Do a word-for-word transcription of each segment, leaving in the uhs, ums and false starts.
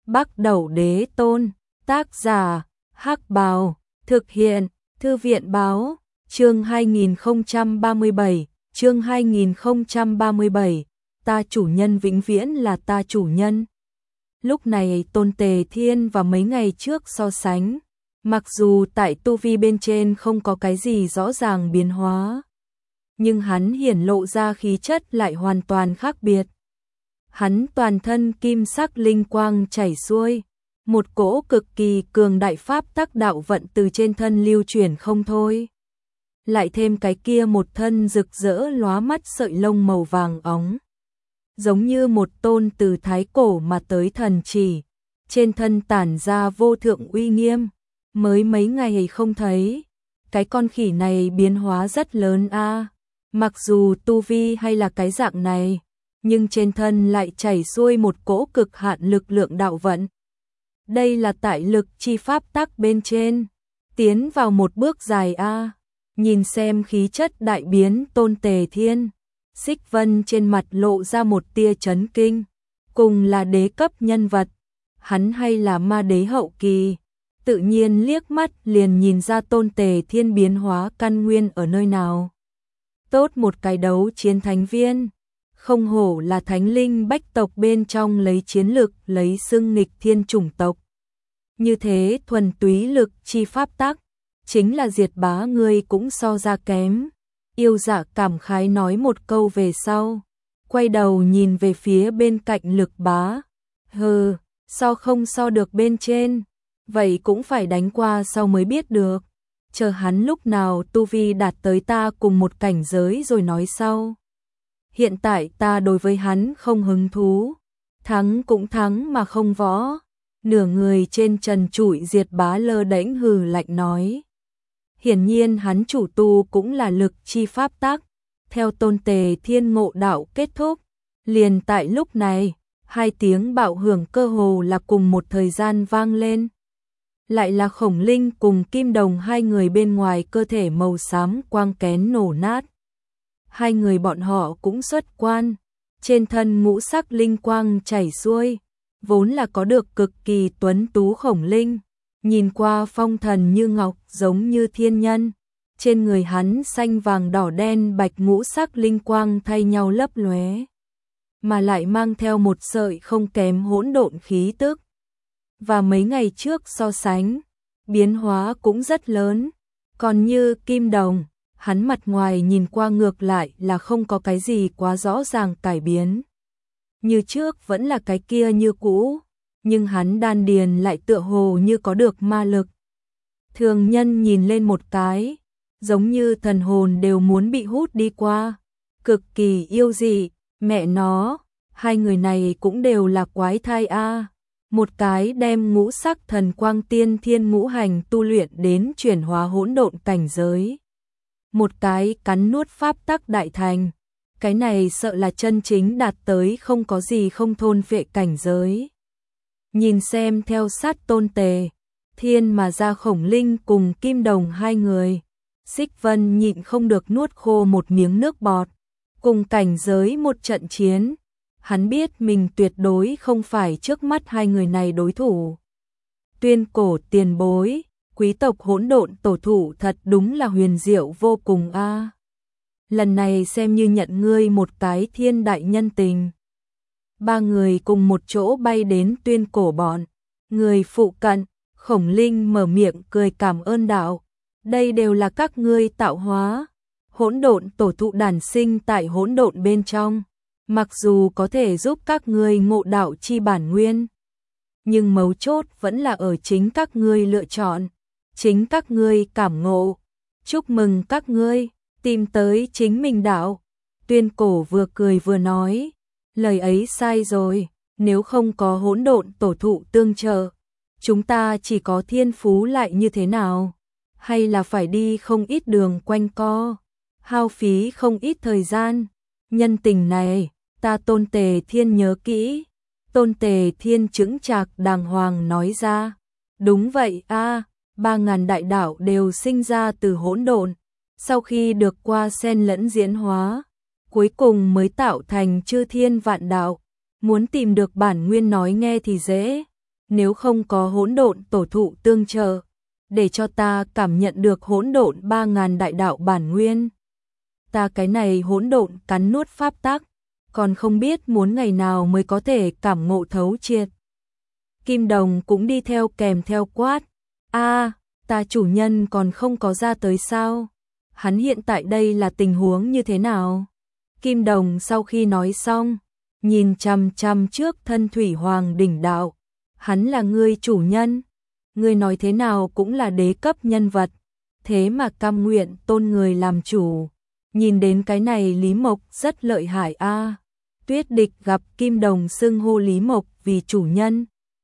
Bắc Đẩu Đế Tôn, tác giả, Hắc Bào, thực hiện, Thư viện báo, chương hai nghìn không trăm ba mươi bảy, chương hai nghìn không trăm ba mươi bảy, ta chủ nhân vĩnh viễn là ta chủ nhân. Lúc này Tôn Tề Thiên và mấy ngày trước so sánh, mặc dù tại tu vi bên trên không có cái gì rõ ràng biến hóa, nhưng hắn hiển lộ ra khí chất lại hoàn toàn khác biệt. Hắn toàn thân kim sắc linh quang chảy xuôi, một cỗ cực kỳ cường đại pháp tắc đạo vận từ trên thân lưu chuyển không thôi. Lại thêm cái kia một thân rực rỡ lóa mắt sợi lông màu vàng óng, giống như một tôn từ thái cổ mà tới thần chỉ, trên thân tản ra vô thượng uy nghiêm. Mới mấy ngày không thấy, cái con khỉ này biến hóa rất lớn a. À. Mặc dù tu vi hay là cái dạng này, nhưng trên thân lại chảy xuôi một cỗ cực hạn lực lượng đạo vận. Đây là tại lực chi pháp tắc bên trên, tiến vào một bước dài a. À. Nhìn xem khí chất đại biến Tôn Tề Thiên, Xích Vân trên mặt lộ ra một tia chấn kinh, cùng là đế cấp nhân vật, hắn hay là ma đế hậu kỳ, tự nhiên liếc mắt liền nhìn ra Tôn Tề Thiên biến hóa căn nguyên ở nơi nào. Tốt một cái đấu chiến thánh viên, không hổ là thánh linh bách tộc bên trong lấy chiến lực lấy xưng nghịch thiên chủng tộc. Như thế thuần túy lực chi pháp tắc, chính là Diệt Bá ngươi cũng so ra kém. Yêu Dạ cảm khái nói một câu về sau, quay đầu nhìn về phía bên cạnh Lực Bá. Hừ, so không so được bên trên, vậy cũng phải đánh qua sau mới biết được. Chờ hắn lúc nào tu vi đạt tới ta cùng một cảnh giới rồi nói sau. Hiện tại ta đối với hắn không hứng thú, thắng cũng thắng mà không võ. Nửa người trên trần trụi Diệt Bá lơ đễnh hừ lạnh nói. Hiển nhiên hắn chủ tu cũng là lực chi pháp tắc. Theo Tôn Tề Thiên ngộ đạo kết thúc, liền tại lúc này, hai tiếng bạo hưởng cơ hồ là cùng một thời gian vang lên. Lại là Khổng Linh cùng Kim Đồng hai người bên ngoài cơ thể màu xám quang kén nổ nát. Hai người bọn họ cũng xuất quan, trên thân ngũ sắc linh quang chảy xuôi, vốn là có được cực kỳ tuấn tú Khổng Linh, nhìn qua phong thần như ngọc giống như thiên nhân, trên người hắn xanh vàng đỏ đen bạch ngũ sắc linh quang thay nhau lấp lóe, mà lại mang theo một sợi không kém hỗn độn khí tức. Và mấy ngày trước so sánh, biến hóa cũng rất lớn, còn như Kim Đồng, hắn mặt ngoài nhìn qua ngược lại là không có cái gì quá rõ ràng cải biến. Như trước vẫn là cái kia như cũ, nhưng hắn đan điền lại tựa hồ như có được ma lực. Thường nhân nhìn lên một cái, giống như thần hồn đều muốn bị hút đi qua, cực kỳ yêu dị, mẹ nó, hai người này cũng đều là quái thai a. À. Một cái đem ngũ sắc thần quang tiên thiên ngũ hành tu luyện đến chuyển hóa hỗn độn cảnh giới. Một cái cắn nuốt pháp tắc đại thành. Cái này sợ là chân chính đạt tới không có gì không thôn phệ cảnh giới. Nhìn xem theo sát Tôn Tề Thiên mà ra Khổng Linh cùng Kim Đồng hai người, Xích Vân nhịn không được nuốt khô một miếng nước bọt. Cùng cảnh giới một trận chiến, hắn biết mình tuyệt đối không phải trước mắt hai người này đối thủ. Tuyên cổ tiền bối, quý tộc hỗn độn tổ thủ thật đúng là huyền diệu vô cùng a. À. Lần này xem như nhận ngươi một cái thiên đại nhân tình. Ba người cùng một chỗ bay đến tuyên cổ bọn. Người phụ cận, Khổng Linh mở miệng cười cảm ơn đạo. Đây đều là các ngươi tạo hóa. Hỗn độn tổ thụ đản sinh tại hỗn độn bên trong. Mặc dù có thể giúp các ngươi ngộ đạo chi bản nguyên, nhưng mấu chốt vẫn là ở chính các ngươi lựa chọn, chính các ngươi cảm ngộ. Chúc mừng các ngươi, tìm tới chính mình đạo. Tuyên cổ vừa cười vừa nói, lời ấy sai rồi, nếu không có hỗn độn tổ thụ tương trợ, chúng ta chỉ có thiên phú lại như thế nào? Hay là phải đi không ít đường quanh co, hao phí không ít thời gian. Nhân tình này, ta Tôn Tề Thiên nhớ kỹ. Tôn Tề Thiên chững chạc đàng hoàng nói ra. Đúng vậy a, à, ba ngàn đại đạo đều sinh ra từ hỗn độn, sau khi được qua xen lẫn diễn hóa, cuối cùng mới tạo thành chư thiên vạn đạo. Muốn tìm được bản nguyên nói nghe thì dễ, Nếu không có hỗn độn tổ thụ tương trợ, để cho ta cảm nhận được hỗn độn ba ngàn đại đạo bản nguyên. Ta cái này hỗn độn cắn nuốt pháp tắc, còn không biết muốn ngày nào mới có thể cảm ngộ thấu triệt. Kim Đồng cũng đi theo kèm theo quát. A, ta chủ nhân còn không có ra tới sao? Hắn hiện tại đây là tình huống như thế nào? Kim Đồng sau khi nói xong, nhìn chằm chằm trước thân Thủy Hoàng đỉnh đạo. Hắn là ngươi chủ nhân. Ngươi nói thế nào cũng là đế cấp nhân vật. Thế mà cam nguyện tôn người làm chủ. Nhìn đến cái này Lý Mộc rất lợi hại a. Tuyết Địch gặp Kim Đồng xưng hô Lý Mộc vì chủ nhân.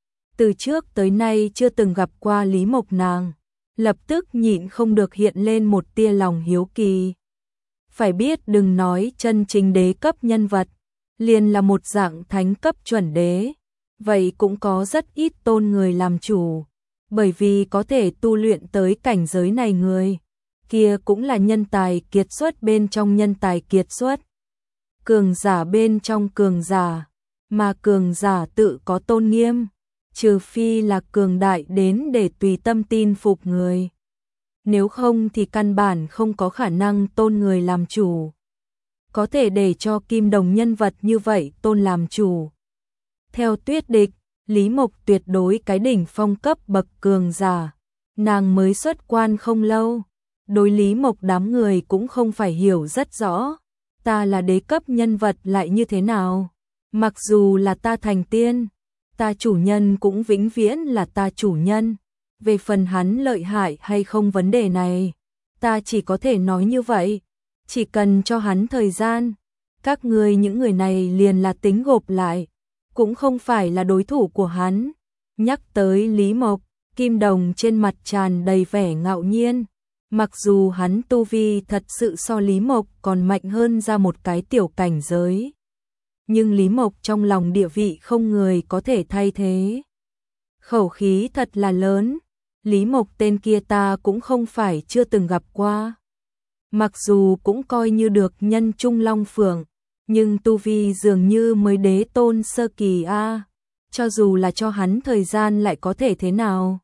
Từ trước tới nay chưa từng gặp qua Lý Mộc nàng, lập tức nhịn không được hiện lên một tia lòng hiếu kỳ. Phải biết đừng nói chân chính đế cấp nhân vật, liền là một dạng thánh cấp chuẩn đế, vậy cũng có rất ít tôn người làm chủ, bởi vì có thể tu luyện tới cảnh giới này người, kia cũng là nhân tài kiệt xuất bên trong nhân tài kiệt xuất. Cường giả bên trong cường giả, mà cường giả tự có tôn nghiêm, trừ phi là cường đại đến để tùy tâm tin phục người. Nếu không thì căn bản không có khả năng tôn người làm chủ. Có thể để cho Kim Đồng nhân vật như vậy tôn làm chủ. Theo Tuyết Địch, Lý Mộc tuyệt đối cái đỉnh phong cấp bậc cường giả. Nàng mới xuất quan không lâu. Đối Lý Mộc đám người cũng không phải hiểu rất rõ. Ta là đế cấp nhân vật lại như thế nào? Mặc dù là ta thành tiên, ta chủ nhân cũng vĩnh viễn là ta chủ nhân. Về phần hắn lợi hại hay không vấn đề này, ta chỉ có thể nói như vậy. Chỉ cần cho hắn thời gian, các ngươi những người này liền là tính gộp lại, cũng không phải là đối thủ của hắn. Nhắc tới Lý Mộc, Kim Đồng trên mặt tràn đầy vẻ ngạo nhiên. Mặc dù hắn tu vi thật sự so Lý Mộc còn mạnh hơn ra một cái tiểu cảnh giới, nhưng Lý Mộc trong lòng địa vị không người có thể thay thế. Khẩu khí thật là lớn, Lý Mộc tên kia ta cũng không phải chưa từng gặp qua. Mặc dù cũng coi như được nhân trung long phượng, nhưng tu vi dường như mới đế tôn sơ kỳ a, cho dù là cho hắn thời gian lại có thể thế nào?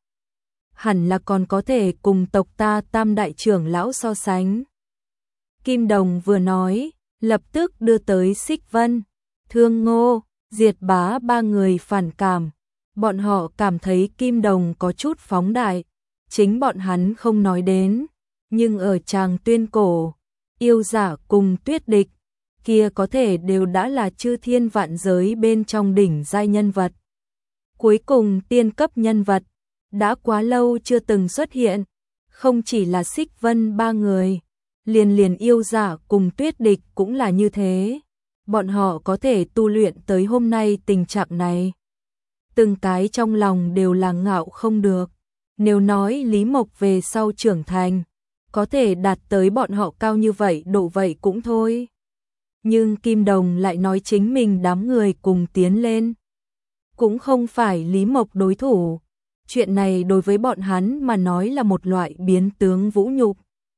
Hẳn là còn có thể cùng tộc ta Tam đại trưởng lão so sánh. Kim Đồng vừa nói, lập tức đưa tới Xích Vân, Thương Ngô, Diệt Bá ba người phản cảm. Bọn họ cảm thấy Kim Đồng có chút phóng đại, chính bọn hắn không nói đến, nhưng ở Tràng Tuyên Cổ, yêu giả cùng Tuyết Địch, kia có thể đều đã là chư thiên vạn giới bên trong đỉnh giai nhân vật. Cuối cùng tiên cấp nhân vật, đã quá lâu chưa từng xuất hiện, không chỉ là Xích Vân ba người, liền liền yêu giả cùng Tuyết Địch cũng là như thế. Bọn họ có thể tu luyện tới hôm nay tình trạng này. Từng cái trong lòng đều là ngạo không được. Nếu nói Lý Mộc về sau trưởng thành, có thể đạt tới bọn họ cao như vậy độ vậy cũng thôi. Nhưng Kim Đồng lại nói chính mình đám người cùng tiến lên. Cũng không phải Lý Mộc đối thủ. Chuyện này đối với bọn hắn mà nói là một loại biến tướng vũ nhục.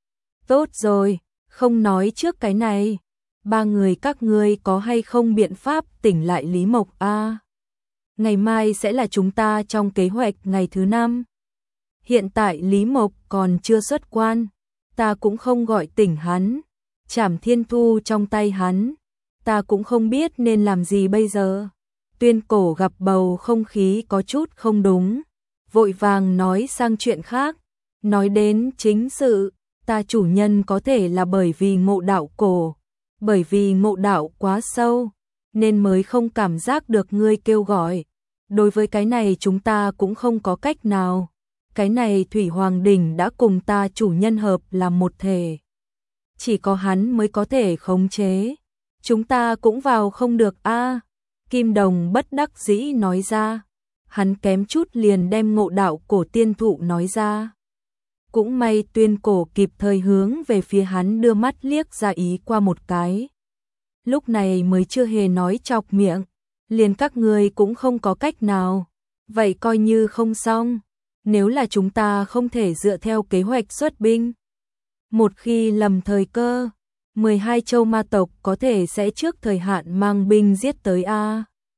Tốt rồi, không nói trước cái này. Ba người các ngươi có hay không biện pháp tỉnh lại Lý Mộc a? Ngày mai sẽ là chúng ta trong kế hoạch ngày thứ năm. Hiện tại Lý Mộc còn chưa xuất quan, ta cũng không gọi tỉnh hắn. Trảm Thiên Thu trong tay hắn, ta cũng không biết nên làm gì bây giờ. Tuyên Cổ gặp bầu không khí có chút không đúng, vội vàng nói sang chuyện khác, nói đến chính sự, ta chủ nhân có thể là bởi vì ngộ đạo cổ, bởi vì ngộ đạo quá sâu, nên mới không cảm giác được ngươi kêu gọi. Đối với cái này chúng ta cũng không có cách nào. Cái này Thủy Hoàng Đỉnh đã cùng ta chủ nhân hợp làm một thể. Chỉ có hắn mới có thể khống chế. Chúng ta cũng vào không được a. Kim Đồng bất đắc dĩ nói ra. Hắn kém chút liền đem ngộ đạo cổ tiên thụ nói ra. Cũng may Tuyên Cổ kịp thời hướng về phía hắn đưa mắt liếc ra ý qua một cái. Lúc này mới chưa hề nói chọc miệng. Liền các ngươi cũng không có cách nào. Vậy coi như không xong. Nếu là chúng ta không thể dựa theo kế hoạch xuất binh. Một khi lầm thời cơ, mười hai châu ma tộc có thể sẽ trước thời hạn mang binh giết tới a.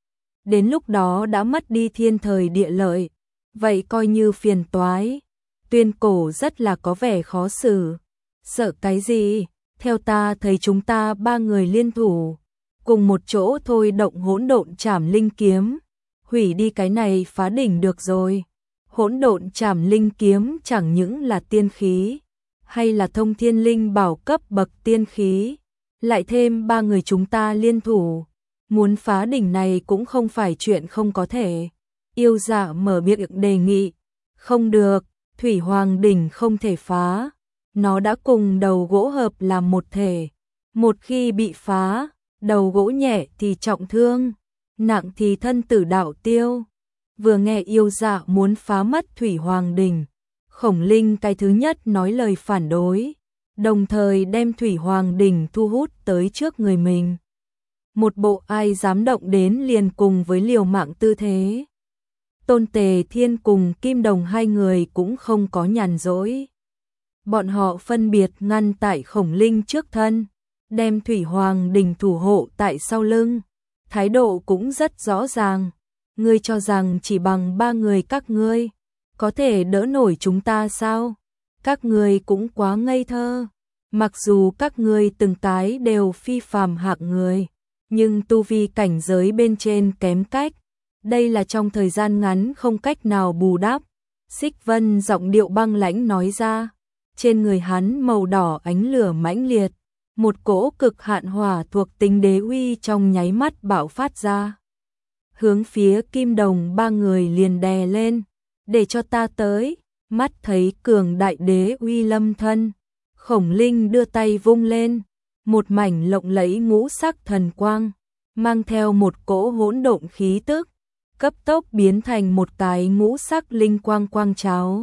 đến lúc đó đã mất đi thiên thời địa lợi, vậy coi như phiền toái. Tuyên Cổ rất là có vẻ khó xử. Sợ cái gì? Theo ta thấy chúng ta ba người liên thủ, cùng một chỗ thôi động hỗn độn trảm linh kiếm, hủy đi cái này phá đỉnh được rồi. Hỗn độn trảm linh kiếm chẳng những là tiên khí, hay là thông thiên linh bảo cấp bậc tiên khí, lại thêm ba người chúng ta liên thủ, muốn phá đỉnh này cũng không phải chuyện không có thể. Yêu Dạ mở miệng đề nghị, không được, Thủy Hoàng đỉnh không thể phá, nó đã cùng đầu gỗ hợp làm một thể, một khi bị phá, đầu gỗ nhẹ thì trọng thương, nặng thì thân tử đạo tiêu. Vừa nghe Yêu Dạ muốn phá mất Thủy Hoàng đỉnh, Khổng Linh cái thứ nhất nói lời phản đối, đồng thời đem Thủy Hoàng đỉnh thu hút tới trước người mình. Một bộ ai dám động đến liền cùng với liều mạng tư thế. Tôn Tề Thiên cùng Kim Đồng hai người cũng không có nhàn rỗi. Bọn họ phân biệt ngăn tại Khổng Linh trước thân, đem Thủy Hoàng đỉnh thủ hộ tại sau lưng. Thái độ cũng rất rõ ràng. Ngươi cho rằng chỉ bằng ba người các ngươi có thể đỡ nổi chúng ta sao? Các ngươi cũng quá ngây thơ. Mặc dù các ngươi từng cái đều phi phàm hạng người, nhưng tu vi cảnh giới bên trên kém cách. Đây là trong thời gian ngắn không cách nào bù đắp. Xích Vân giọng điệu băng lãnh nói ra. Trên người hắn màu đỏ ánh lửa mãnh liệt, một cỗ cực hạn hỏa thuộc tính đế uy trong nháy mắt bạo phát ra. Hướng phía Kim Đồng ba người liền đè lên, để cho ta tới. Mắt thấy cường đại đế uy lâm thân, Khổng Linh đưa tay vung lên, một mảnh lộng lẫy ngũ sắc thần quang, mang theo một cỗ hỗn độn khí tức, cấp tốc biến thành một cái ngũ sắc linh quang quang cháo,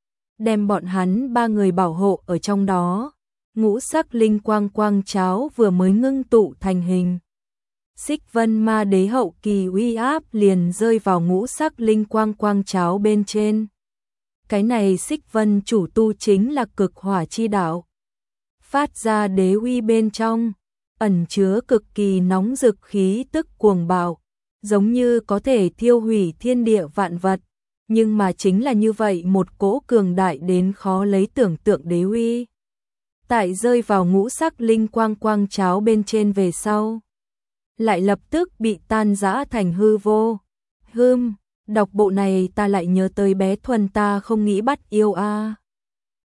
đem bọn hắn ba người bảo hộ ở trong đó. Ngũ sắc linh quang quang cháo vừa mới ngưng tụ thành hình, Xích Vân Ma Đế hậu kỳ uy áp liền rơi vào ngũ sắc linh quang quang cháo bên trên. Cái này Xích Vân chủ tu chính là cực hỏa chi đạo, phát ra đế uy bên trong ẩn chứa cực kỳ nóng rực khí tức cuồng bạo, giống như có thể thiêu hủy thiên địa vạn vật, nhưng mà chính là như vậy một cỗ cường đại đến khó lấy tưởng tượng đế uy. Tại rơi vào ngũ sắc linh quang quang cháo bên trên về sau, lại lập tức bị tan rã thành hư vô. Hừm, đọc bộ này ta lại nhớ tới bé Thuần ta không nghĩ bắt yêu a.